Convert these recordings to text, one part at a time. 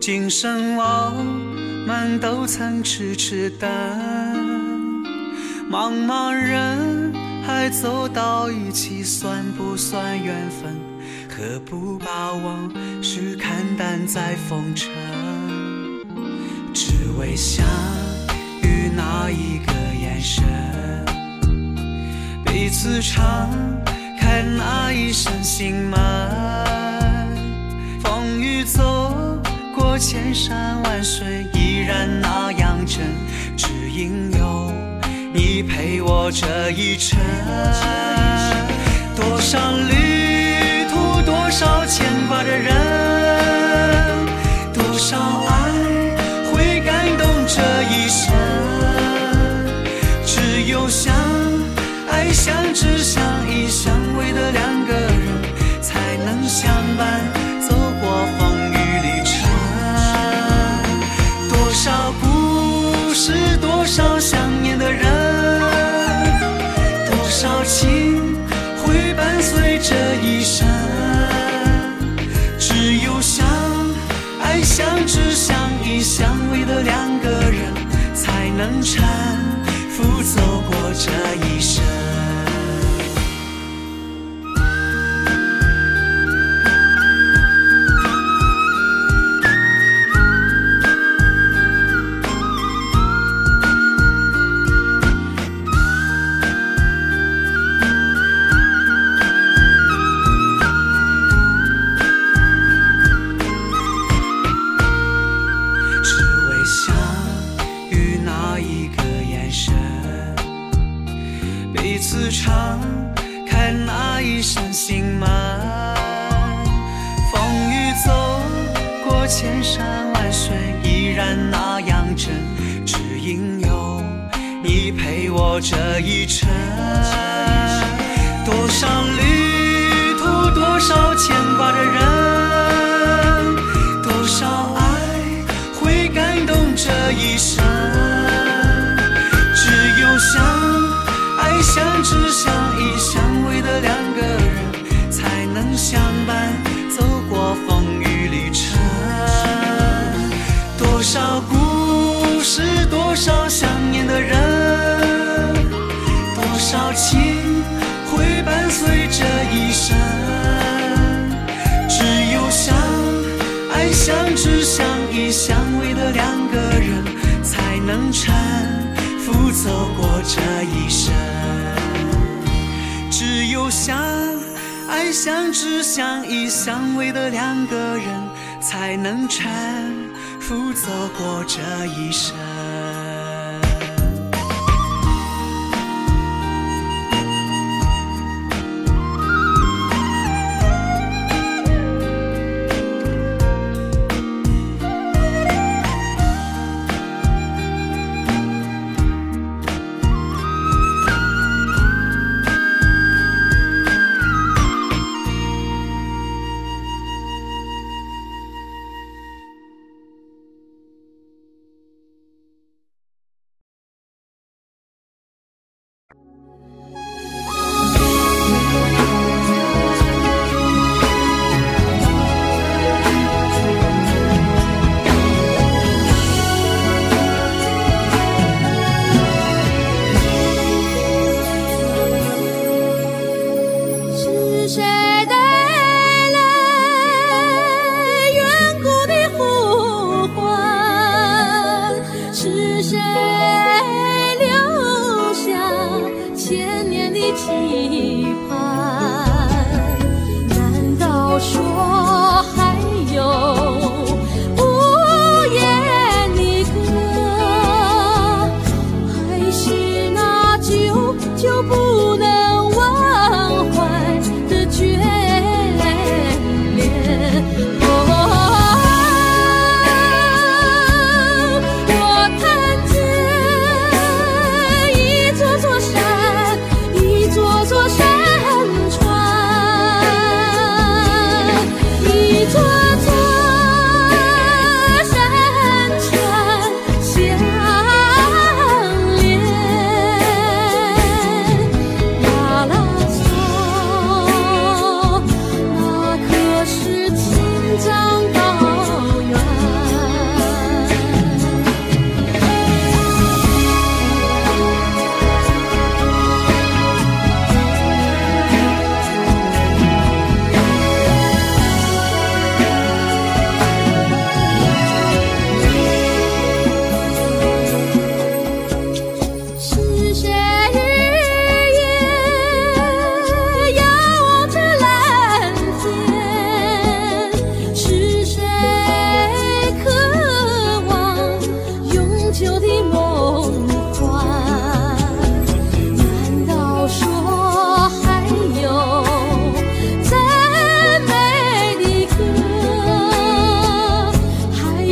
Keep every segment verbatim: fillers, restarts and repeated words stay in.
今生我们都曾痴痴等，茫茫人海走到一起，算不算缘分？何不把往事看淡在风尘？只为相遇那一个眼神，彼此敞开那一扇心门，风雨走过千山万水，依然那样真，只因有你陪我这一程。多少旅途，多少牵挂的人，多少爱会感动这一生。只有相爱相知相依相偎的两个人，才能相伴走过风雨旅程。多少故事，多少想念的人，多少情会伴随这一生。只有相爱相知相依相偎的两个人，才能搀扶走过这一生。彼此敞开那一扇心门，风雨走过千山万水，依然那样真，只因有你陪我这一程。多少旅途，多少牵挂的人，多少爱会感动这一生。只有相爱相知相依相偎的两个人，才能相伴走过风雨旅程。多少故事，多少想念的人，多少情会伴随这一生。只有相爱相知相依相偎的两个人，才能搀扶走过这一生。只有相爱相知相依相偎的两个人，才能搀扶走过这一生。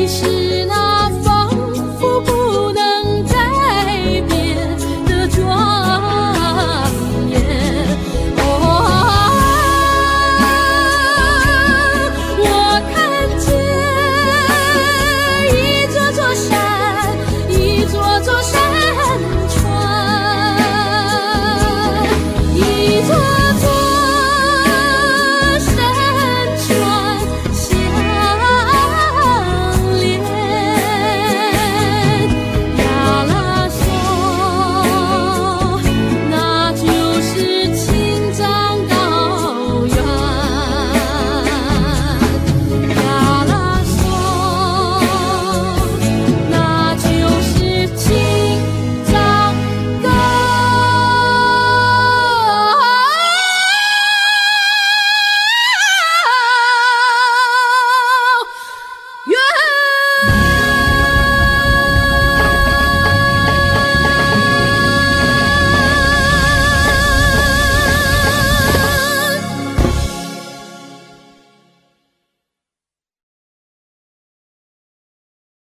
是